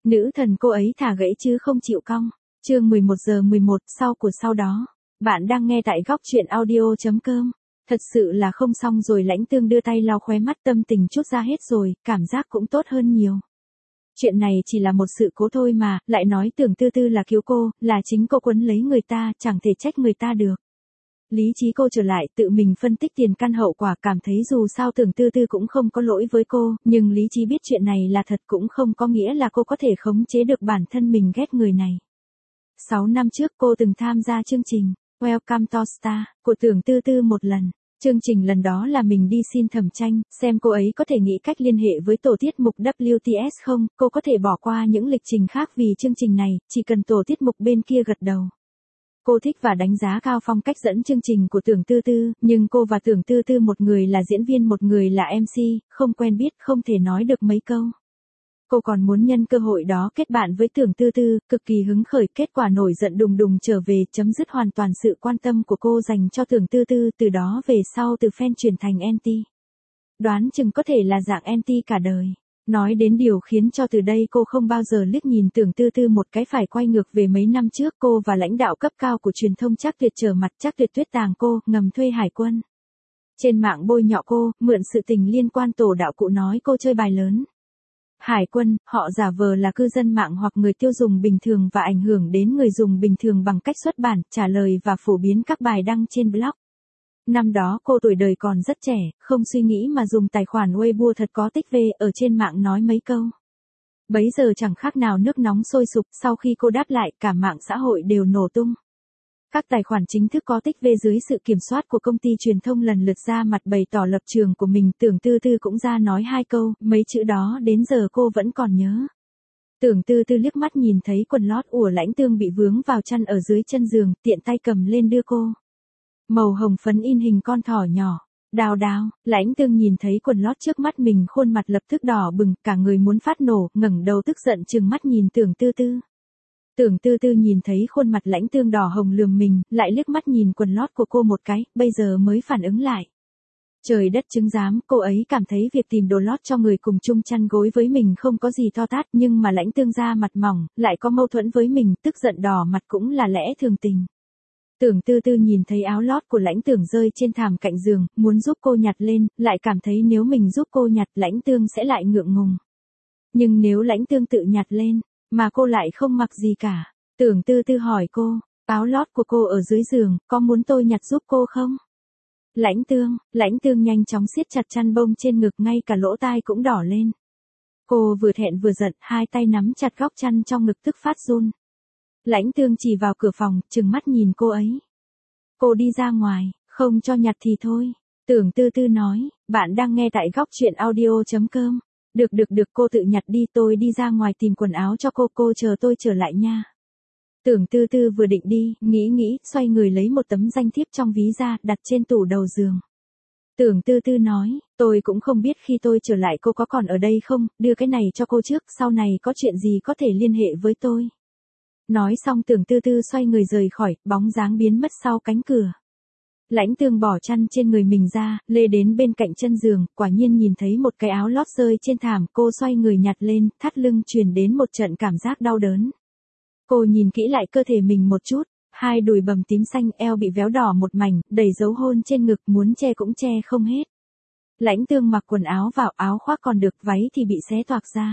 Nữ thần cô ấy thả gãy chứ không chịu cong. Chương 11:11 sau của sau đó. Bạn đang nghe tại góc truyện audio.com. Thật sự là không xong rồi. Lãnh Tương đưa tay lau khóe mắt, tâm tình trút ra hết rồi, cảm giác cũng tốt hơn nhiều. Chuyện này chỉ là một sự cố thôi mà, lại nói Tưởng Tư Tư là cứu cô, là chính cô quấn lấy người ta, chẳng thể trách người ta được. Lý trí cô trở lại, tự mình phân tích tiền căn hậu quả, cảm thấy dù sao Tưởng Tư Tư cũng không có lỗi với cô, nhưng lý trí biết chuyện này là thật cũng không có nghĩa là cô có thể khống chế được bản thân mình ghét người này. 6 năm trước cô từng tham gia chương trình Welcome to Star của Tưởng Tư Tư một lần. Chương trình lần đó là mình đi xin Thẩm Tranh, xem cô ấy có thể nghĩ cách liên hệ với tổ tiết mục WTS không, cô có thể bỏ qua những lịch trình khác vì chương trình này, chỉ cần tổ tiết mục bên kia gật đầu. Cô thích và đánh giá cao phong cách dẫn chương trình của Tưởng Tư Tư, nhưng cô và Tưởng Tư Tư một người là diễn viên một người là MC, không quen biết, không thể nói được mấy câu. Cô còn muốn nhân cơ hội đó kết bạn với Tưởng Tư Tư, cực kỳ hứng khởi, kết quả nổi giận đùng đùng trở về, chấm dứt hoàn toàn sự quan tâm của cô dành cho Tưởng Tư Tư, từ đó về sau từ fan chuyển thành anti. Đoán chừng có thể là dạng anti cả đời. Nói đến điều khiến cho từ đây cô không bao giờ liếc nhìn Tưởng Tư Tư một cái, phải quay ngược về mấy năm trước, cô và lãnh đạo cấp cao của truyền thông Trác Tuyệt trở mặt, Trác Tuyệt tuyết tàng cô, ngầm thuê hải quân. Trên mạng bôi nhọ cô, mượn sự tình liên quan tổ đạo cụ nói cô chơi bài lớn. Hải quân, họ giả vờ là cư dân mạng hoặc người tiêu dùng bình thường và ảnh hưởng đến người dùng bình thường bằng cách xuất bản, trả lời và phổ biến các bài đăng trên blog. Năm đó cô tuổi đời còn rất trẻ, không suy nghĩ mà dùng tài khoản Weibo thật có tích về ở trên mạng nói mấy câu. Bấy giờ chẳng khác nào nước nóng sôi sục, sau khi cô đáp lại cả mạng xã hội đều nổ tung. Các tài khoản chính thức có tích về dưới sự kiểm soát của công ty truyền thông lần lượt ra mặt bày tỏ lập trường của mình, Tưởng Tư Tư cũng ra nói 2 câu, mấy chữ đó đến giờ cô vẫn còn nhớ. Tưởng Tư Tư liếc mắt nhìn thấy quần lót của Lãnh Tương bị vướng vào chăn ở dưới chân giường, tiện tay cầm lên đưa cô. Màu hồng phấn in hình con thỏ nhỏ. Đào đào, Lãnh Tương nhìn thấy quần lót trước mắt mình, khuôn mặt lập tức đỏ bừng, cả người muốn phát nổ, ngẩng đầu tức giận trừng mắt nhìn Tưởng Tư Tư. Tưởng Tư Tư nhìn thấy khuôn mặt Lãnh Tương đỏ hồng lườm mình, lại liếc mắt nhìn quần lót của cô một cái, bây giờ mới phản ứng lại. Trời đất chứng giám, cô ấy cảm thấy việc tìm đồ lót cho người cùng chung chăn gối với mình không có gì to tát, nhưng mà Lãnh Tương da mặt mỏng, lại có mâu thuẫn với mình, tức giận đỏ mặt cũng là lẽ thường tình. Tưởng Tư Tư nhìn thấy áo lót của Lãnh Tương rơi trên thảm cạnh giường, muốn giúp cô nhặt lên, lại cảm thấy nếu mình giúp cô nhặt Lãnh Tương sẽ lại ngượng ngùng. Nhưng nếu Lãnh Tương tự nhặt lên, mà cô lại không mặc gì cả. Tưởng Tư Tư hỏi cô, áo lót của cô ở dưới giường, có muốn tôi nhặt giúp cô không? Lãnh Tương nhanh chóng siết chặt chăn bông trên ngực, ngay cả lỗ tai cũng đỏ lên. Cô vừa thẹn vừa giận, hai tay nắm chặt góc chăn trong ngực tức phát run. Lãnh Tương chỉ vào cửa phòng, trừng mắt nhìn cô ấy. Cô đi ra ngoài, không cho nhặt thì thôi. Tưởng Tư Tư nói, bạn đang nghe tại góc truyện audio.com. Được, cô tự nhặt đi, tôi đi ra ngoài tìm quần áo cho cô chờ tôi trở lại nha. Tưởng Tư Tư vừa định đi, nghĩ, xoay người lấy một tấm danh thiếp trong ví ra, đặt trên tủ đầu giường. Tưởng Tư Tư nói, tôi cũng không biết khi tôi trở lại cô có còn ở đây không, đưa cái này cho cô trước, sau này có chuyện gì có thể liên hệ với tôi. Nói xong Tưởng Tư Tư xoay người rời khỏi, bóng dáng biến mất sau cánh cửa. Lãnh Tương bỏ chăn trên người mình ra, lê đến bên cạnh chân giường, quả nhiên nhìn thấy một cái áo lót rơi trên thảm, cô xoay người nhặt lên, thắt lưng truyền đến một trận cảm giác đau đớn. Cô nhìn kỹ lại cơ thể mình một chút, hai đùi bầm tím xanh, eo bị véo đỏ một mảnh, đầy dấu hôn trên ngực, muốn che cũng che không hết. Lãnh Tương mặc quần áo vào, áo khoác còn được, váy thì bị xé toạc ra.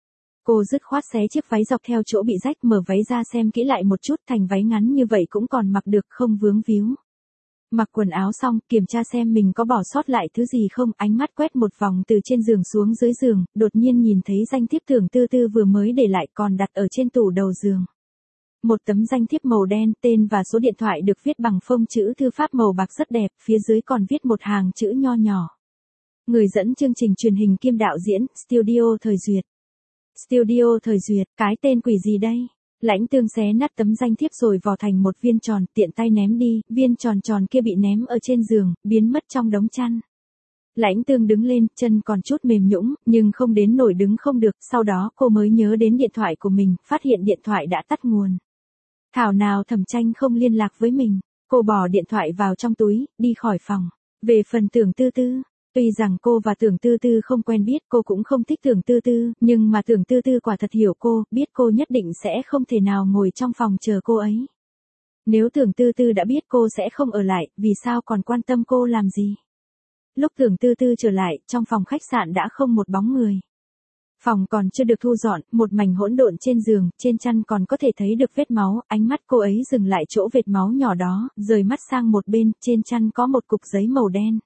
Cô dứt khoát xé chiếc váy dọc theo chỗ bị rách, mở váy ra xem kỹ lại một chút, thành váy ngắn như vậy cũng còn mặc được, không vướng víu. Mặc quần áo xong, kiểm tra xem mình có bỏ sót lại thứ gì không, ánh mắt quét một vòng từ trên giường xuống dưới giường, đột nhiên nhìn thấy danh thiếp Tưởng Tư Tư vừa mới để lại còn đặt ở trên tủ đầu giường. Một tấm danh thiếp màu đen, tên và số điện thoại được viết bằng phông chữ thư pháp màu bạc rất đẹp, phía dưới còn viết một hàng chữ nho nhỏ. Người dẫn chương trình truyền hình kiêm đạo diễn, Studio Thời Duyệt. Studio Thời Duyệt, cái tên quỷ gì đây? Lãnh Tương xé nát tấm danh thiếp rồi vò thành một viên tròn, tiện tay ném đi, viên tròn tròn kia bị ném ở trên giường, biến mất trong đống chăn. Lãnh Tương đứng lên, chân còn chút mềm nhũn, nhưng không đến nổi đứng không được, sau đó cô mới nhớ đến điện thoại của mình, phát hiện điện thoại đã tắt nguồn. Thảo nào Thẩm Tranh không liên lạc với mình, cô bỏ điện thoại vào trong túi, đi khỏi phòng. Về phần Tưởng Tư Tư, Tuy rằng cô và Tưởng Tư Tư không quen biết, cô cũng không thích Tưởng Tư Tư, nhưng mà Tưởng Tư Tư quả thật hiểu cô, biết cô nhất định sẽ không thể nào ngồi trong phòng chờ cô ấy. Nếu Tưởng Tư Tư đã biết cô sẽ không ở lại, vì sao còn quan tâm cô làm gì? Lúc Tưởng Tư Tư trở lại, trong phòng khách sạn đã không một bóng người. Phòng còn chưa được thu dọn, một mảnh hỗn độn trên giường, trên chăn còn có thể thấy được vết máu, ánh mắt cô ấy dừng lại chỗ vệt máu nhỏ đó, rời mắt sang một bên, trên chăn có một cục giấy màu đen.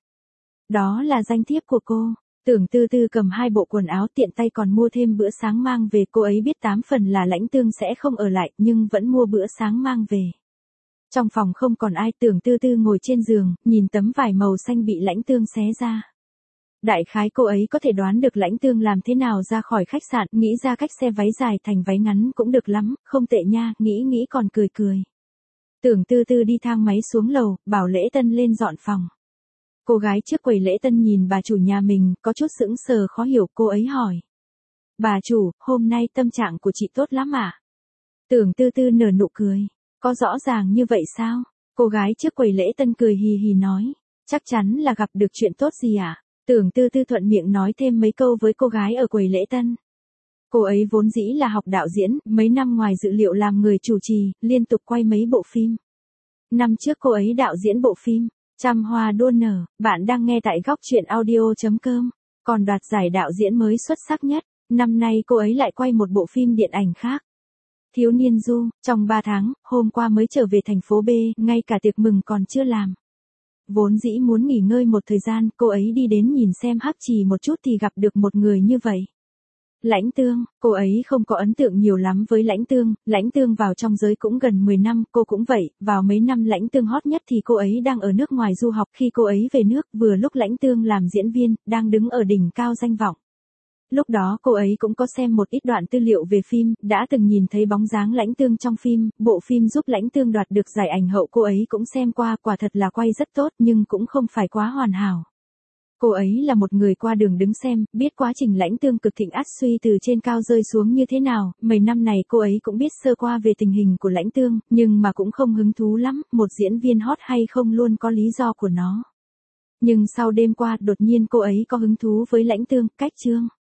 Đó là danh thiếp của cô. Tưởng Tư Tư cầm 2 bộ quần áo, tiện tay còn mua thêm bữa sáng mang về, cô ấy biết 8 phần là Lãnh Tương sẽ không ở lại, nhưng vẫn mua bữa sáng mang về. Trong phòng không còn ai, Tưởng Tư Tư ngồi trên giường, nhìn tấm vải màu xanh bị Lãnh Tương xé ra. Đại khái cô ấy có thể đoán được Lãnh Tương làm thế nào ra khỏi khách sạn, nghĩ ra cách xé váy dài thành váy ngắn cũng được lắm, không tệ nha, nghĩ còn cười cười. Tưởng Tư Tư đi thang máy xuống lầu, bảo Lễ Tân lên dọn phòng. Cô gái trước quầy lễ tân nhìn bà chủ nhà mình, có chút sững sờ khó hiểu, cô ấy hỏi. Bà chủ, hôm nay tâm trạng của chị tốt lắm à? Tưởng Tư Tư nở nụ cười. Có rõ ràng như vậy sao? Cô gái trước quầy lễ tân cười hì hì nói. Chắc chắn là gặp được chuyện tốt gì à? Tưởng Tư Tư thuận miệng nói thêm mấy câu với cô gái ở quầy lễ tân. Cô ấy vốn dĩ là học đạo diễn, mấy năm ngoài dự liệu làm người chủ trì, liên tục quay mấy bộ phim. Năm trước cô ấy đạo diễn bộ phim Trăm Hoa Đua Nở, bạn đang nghe tại góc truyện audio.com. Còn đoạt giải đạo diễn mới xuất sắc nhất, năm nay cô ấy lại quay một bộ phim điện ảnh khác. Thiếu niên du, trong 3 tháng, hôm qua mới trở về thành phố B, ngay cả tiệc mừng còn chưa làm. Vốn dĩ muốn nghỉ ngơi một thời gian, cô ấy đi đến nhìn xem Hắc Trì một chút thì gặp được một người như vậy. Lãnh Tương, cô ấy không có ấn tượng nhiều lắm với Lãnh Tương vào trong giới cũng gần 10 năm, cô cũng vậy, vào mấy năm Lãnh Tương hot nhất thì cô ấy đang ở nước ngoài du học, khi cô ấy về nước, vừa lúc Lãnh Tương làm diễn viên, đang đứng ở đỉnh cao danh vọng. Lúc đó cô ấy cũng có xem một ít đoạn tư liệu về phim, đã từng nhìn thấy bóng dáng Lãnh Tương trong phim, bộ phim giúp Lãnh Tương đoạt được giải ảnh hậu cô ấy cũng xem qua, quả thật là quay rất tốt nhưng cũng không phải quá hoàn hảo. Cô ấy là một người qua đường đứng xem, biết quá trình Lãnh Tương cực thịnh ắt suy từ trên cao rơi xuống như thế nào, mấy năm này cô ấy cũng biết sơ qua về tình hình của Lãnh Tương, nhưng mà cũng không hứng thú lắm, một diễn viên hot hay không luôn có lý do của nó. Nhưng sau đêm qua, đột nhiên cô ấy có hứng thú với Lãnh Tương, cách chương.